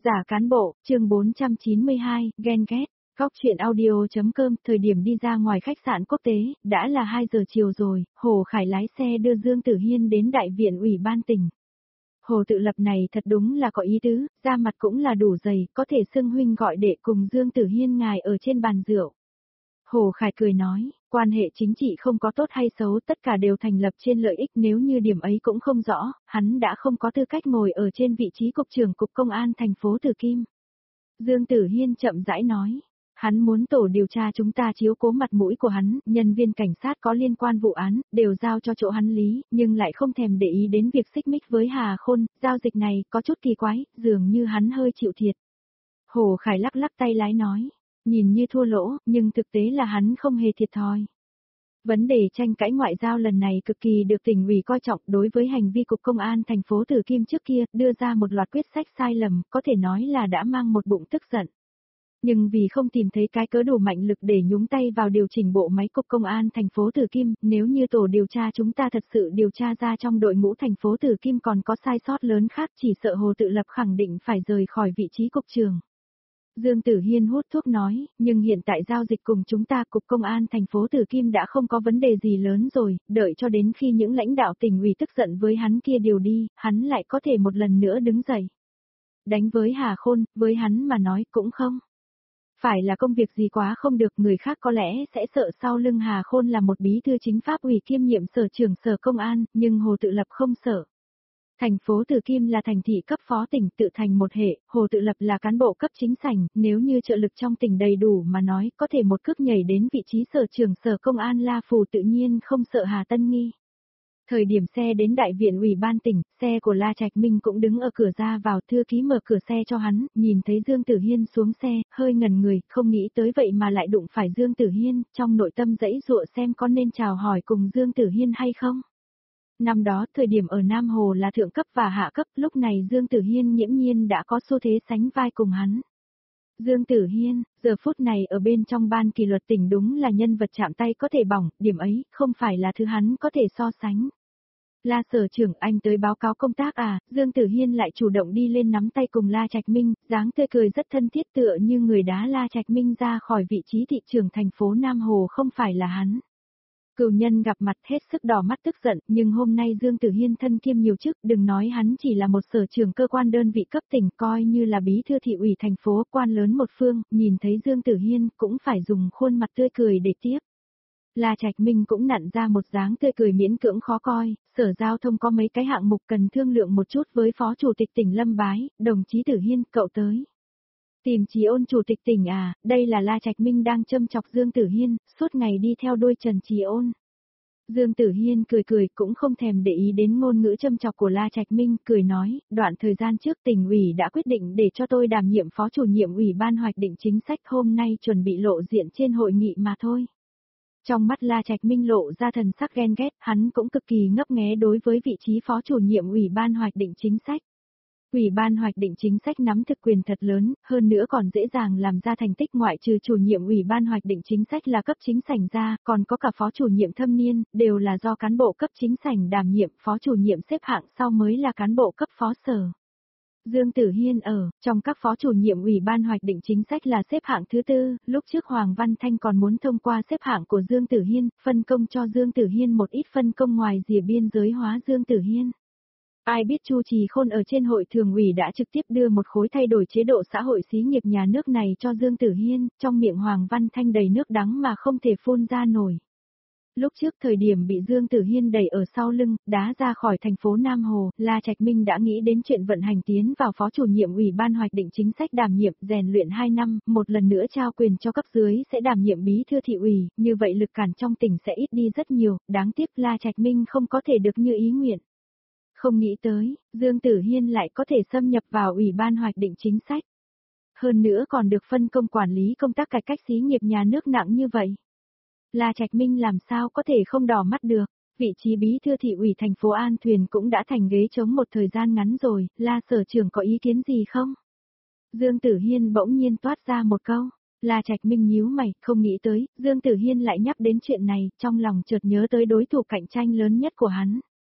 Giả cán bộ, chương 492, ghen ghét. Góc chuyện audio.com. Thời điểm đi ra ngoài khách sạn quốc tế, đã là 2 giờ chiều rồi, Hồ Khải lái xe đưa Dương Tử Hiên đến đại viện ủy ban tỉnh. Hồ Tự Lập này thật đúng là có ý tứ, da mặt cũng là đủ dày, có thể xưng huynh gọi đệ cùng Dương Tử Hiên ngài ở trên bàn rượu. Hồ Khải cười nói, quan hệ chính trị không có tốt hay xấu, tất cả đều thành lập trên lợi ích, nếu như điểm ấy cũng không rõ, hắn đã không có tư cách ngồi ở trên vị trí cục trưởng cục công an thành phố Từ Kim. Dương Tử Hiên chậm rãi nói, hắn muốn tổ điều tra chúng ta chiếu cố mặt mũi của hắn, nhân viên cảnh sát có liên quan vụ án, đều giao cho chỗ hắn lý, nhưng lại không thèm để ý đến việc xích mích với Hà Khôn, giao dịch này có chút kỳ quái, dường như hắn hơi chịu thiệt. Hồ Khải lắc lắc tay lái nói. Nhìn như thua lỗ, nhưng thực tế là hắn không hề thiệt thòi. Vấn đề tranh cãi ngoại giao lần này cực kỳ được tỉnh ủy coi trọng, đối với hành vi cục công an thành phố Từ Kim trước kia, đưa ra một loạt quyết sách sai lầm, có thể nói là đã mang một bụng tức giận. Nhưng vì không tìm thấy cái cớ đủ mạnh lực để nhúng tay vào điều chỉnh bộ máy cục công an thành phố Từ Kim, nếu như tổ điều tra chúng ta thật sự điều tra ra trong đội ngũ thành phố Từ Kim còn có sai sót lớn khác, chỉ sợ Hồ Tự Lập khẳng định phải rời khỏi vị trí cục trưởng. Dương Tử Hiên hút thuốc nói, nhưng hiện tại giao dịch cùng chúng ta cục công an thành phố Từ Kim đã không có vấn đề gì lớn rồi, đợi cho đến khi những lãnh đạo tỉnh ủy tức giận với hắn kia điều đi, hắn lại có thể một lần nữa đứng dậy. Đánh với Hà Khôn, với hắn mà nói cũng không. Phải là công việc gì quá không được, người khác có lẽ sẽ sợ sau lưng Hà Khôn là một bí thư chính pháp ủy kiêm nhiệm sở trưởng sở công an, nhưng Hồ Tự Lập không sợ. Thành phố Từ Kim là thành thị cấp phó tỉnh tự thành một hệ, Hồ Tự Lập là cán bộ cấp chính sảnh, nếu như trợ lực trong tỉnh đầy đủ mà nói, có thể một cước nhảy đến vị trí sở trưởng sở công an La Phù, tự nhiên không sợ Hà Tân Nghi. Thời điểm xe đến đại viện ủy ban tỉnh, xe của La Trạch Minh cũng đứng ở cửa ra vào, thư ký mở cửa xe cho hắn, nhìn thấy Dương Tử Hiên xuống xe, hơi ngần người, không nghĩ tới vậy mà lại đụng phải Dương Tử Hiên, trong nội tâm dãy dụa xem có nên chào hỏi cùng Dương Tử Hiên hay không. Năm đó, thời điểm ở Nam Hồ là thượng cấp và hạ cấp, lúc này Dương Tử Hiên nghiễm nhiên đã có xu thế sánh vai cùng hắn. Dương Tử Hiên, giờ phút này ở bên trong ban kỷ luật tỉnh đúng là nhân vật chạm tay có thể bỏng, điểm ấy không phải là thứ hắn có thể so sánh. La sở trưởng, anh tới báo cáo công tác à? Dương Tử Hiên lại chủ động đi lên nắm tay cùng La Trạch Minh, dáng tươi cười rất thân thiết, tựa như người đá La Trạch Minh ra khỏi vị trí thị trưởng thành phố Nam Hồ không phải là hắn. Cửu nhân gặp mặt hết sức đỏ mắt tức giận, nhưng hôm nay Dương Tử Hiên thân kiêm nhiều chức, đừng nói hắn chỉ là một sở trưởng cơ quan đơn vị cấp tỉnh, coi như là bí thư thị ủy thành phố, quan lớn một phương, nhìn thấy Dương Tử Hiên cũng phải dùng khuôn mặt tươi cười để tiếp. La Trạch Minh cũng nặn ra một dáng tươi cười miễn cưỡng khó coi, sở giao thông có mấy cái hạng mục cần thương lượng một chút với phó chủ tịch tỉnh Lâm Bái, đồng chí Tử Hiên, cậu tới. Tìm Chí Ôn chủ tịch tỉnh à? Đây là La Trạch Minh đang châm chọc Dương Tử Hiên, suốt ngày đi theo đuôi Trần Chí Ôn. Dương Tử Hiên cười cười cũng không thèm để ý đến ngôn ngữ châm chọc của La Trạch Minh, cười nói, đoạn thời gian trước tỉnh ủy đã quyết định để cho tôi đảm nhiệm phó chủ nhiệm ủy ban hoạch định chính sách, hôm nay chuẩn bị lộ diện trên hội nghị mà thôi. Trong mắt La Trạch Minh lộ ra thần sắc ghen ghét, hắn cũng cực kỳ ngấp nghé đối với vị trí phó chủ nhiệm ủy ban hoạch định chính sách. Ủy ban hoạch định chính sách nắm thực quyền thật lớn, hơn nữa còn dễ dàng làm ra thành tích, ngoại trừ chủ nhiệm ủy ban hoạch định chính sách là cấp chính sảnh ra, còn có cả phó chủ nhiệm thâm niên, đều là do cán bộ cấp chính sảnh đảm nhiệm, phó chủ nhiệm xếp hạng sau mới là cán bộ cấp phó sở. Dương Tử Hiên trong các phó chủ nhiệm ủy ban hoạch định chính sách là xếp hạng thứ tư, lúc trước Hoàng Văn Thanh còn muốn thông qua xếp hạng của Dương Tử Hiên, phân công cho Dương Tử Hiên một ít phân công ngoài rìa biên giới hóa Dương Tử Hiên. Ai biết Chu Trì Khôn ở trên hội thường ủy đã trực tiếp đưa một khối thay đổi chế độ xã hội xí nghiệp nhà nước này cho Dương Tử Hiên, trong miệng Hoàng Văn Thanh đầy nước đắng mà không thể phun ra nổi. Lúc trước thời điểm bị Dương Tử Hiên đẩy ở sau lưng, đá ra khỏi thành phố Nam Hồ, La Trạch Minh đã nghĩ đến chuyện vận hành tiến vào phó chủ nhiệm ủy ban hoạch định chính sách đảm nhiệm, rèn luyện 2 năm, một lần nữa trao quyền cho cấp dưới sẽ đảm nhiệm bí thư thị ủy, như vậy lực cản trong tỉnh sẽ ít đi rất nhiều, đáng tiếc La Trạch Minh không có thể được như ý nguyện. Không nghĩ tới, Dương Tử Hiên lại có thể xâm nhập vào ủy ban hoạch định chính sách. Hơn nữa còn được phân công quản lý công tác cải cách xí nghiệp nhà nước nặng như vậy. La Trạch Minh làm sao có thể không đỏ mắt được, vị trí bí thư thị ủy thành phố An Thuyền cũng đã thành ghế trống một thời gian ngắn rồi, La sở trưởng có ý kiến gì không? Dương Tử Hiên bỗng nhiên toát ra một câu, La Trạch Minh nhíu mày, không nghĩ tới, Dương Tử Hiên lại nhắc đến chuyện này, trong lòng chợt nhớ tới đối thủ cạnh tranh lớn nhất của hắn.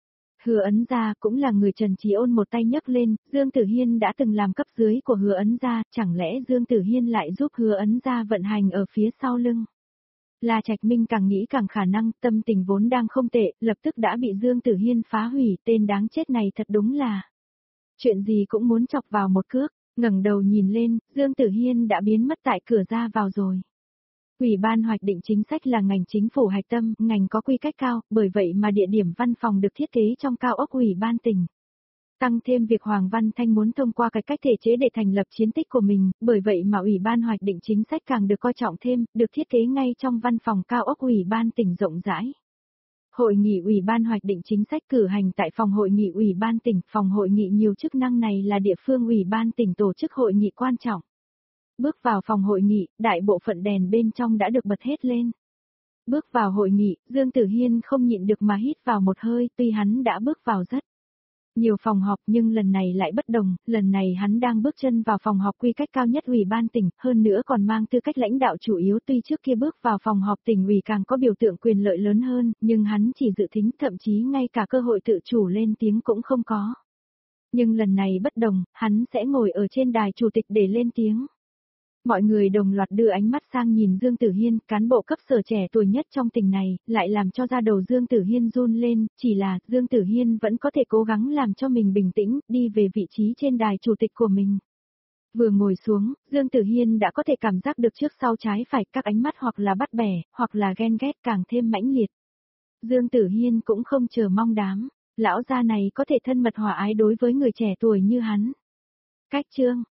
Hứa Ấn gia cũng là người Trần Chí Ôn một tay nhấc lên, Dương Tử Hiên đã từng làm cấp dưới của Hứa Ấn gia, chẳng lẽ Dương Tử Hiên lại giúp Hứa Ấn gia vận hành ở phía sau lưng. La Trạch Minh càng nghĩ càng khả năng, tâm tình vốn đang không tệ, lập tức đã bị Dương Tử Hiên phá hủy, tên đáng chết này thật đúng là. Chuyện gì cũng muốn chọc vào một cước, ngẩng đầu nhìn lên, Dương Tử Hiên đã biến mất tại cửa ra vào rồi. Ủy ban hoạch định chính sách là ngành chính phủ hạch tâm, ngành có quy cách cao, bởi vậy mà địa điểm văn phòng được thiết kế trong cao ốc ủy ban tỉnh. Tăng thêm việc Hoàng Văn Thanh muốn thông qua cái cách thể chế để thành lập chiến tích của mình, bởi vậy mà Ủy ban hoạch định chính sách càng được coi trọng thêm, được thiết kế ngay trong văn phòng cao ốc ủy ban tỉnh rộng rãi. Hội nghị Ủy ban hoạch định chính sách cử hành tại phòng hội nghị Ủy ban tỉnh, phòng hội nghị nhiều chức năng này là địa phương Ủy ban tỉnh tổ chức hội nghị quan trọng. Bước vào phòng hội nghị, đại bộ phận đèn bên trong đã được bật hết lên. Bước vào hội nghị, Dương Tử Hiên không nhịn được mà hít vào một hơi, tuy hắn đã bước vào rất nhiều phòng họp nhưng lần này lại bất đồng, lần này hắn đang bước chân vào phòng họp quy cách cao nhất Ủy ban tỉnh, hơn nữa còn mang tư cách lãnh đạo chủ yếu, tuy trước kia bước vào phòng họp tỉnh ủy càng có biểu tượng quyền lợi lớn hơn, nhưng hắn chỉ dự thính, thậm chí ngay cả cơ hội tự chủ lên tiếng cũng không có. Nhưng lần này bất đồng, hắn sẽ ngồi ở trên đài chủ tịch để lên tiếng. Mọi người đồng loạt đưa ánh mắt sang nhìn Dương Tử Hiên, cán bộ cấp sở trẻ tuổi nhất trong tỉnh này, lại làm cho da đầu Dương Tử Hiên run lên, chỉ là Dương Tử Hiên vẫn có thể cố gắng làm cho mình bình tĩnh, đi về vị trí trên đài chủ tịch của mình. Vừa ngồi xuống, Dương Tử Hiên đã có thể cảm giác được trước sau trái phải các ánh mắt hoặc là bắt bẻ, hoặc là ghen ghét càng thêm mãnh liệt. Dương Tử Hiên cũng không chờ mong đám, lão gia này có thể thân mật hòa ái đối với người trẻ tuổi như hắn. Cách chương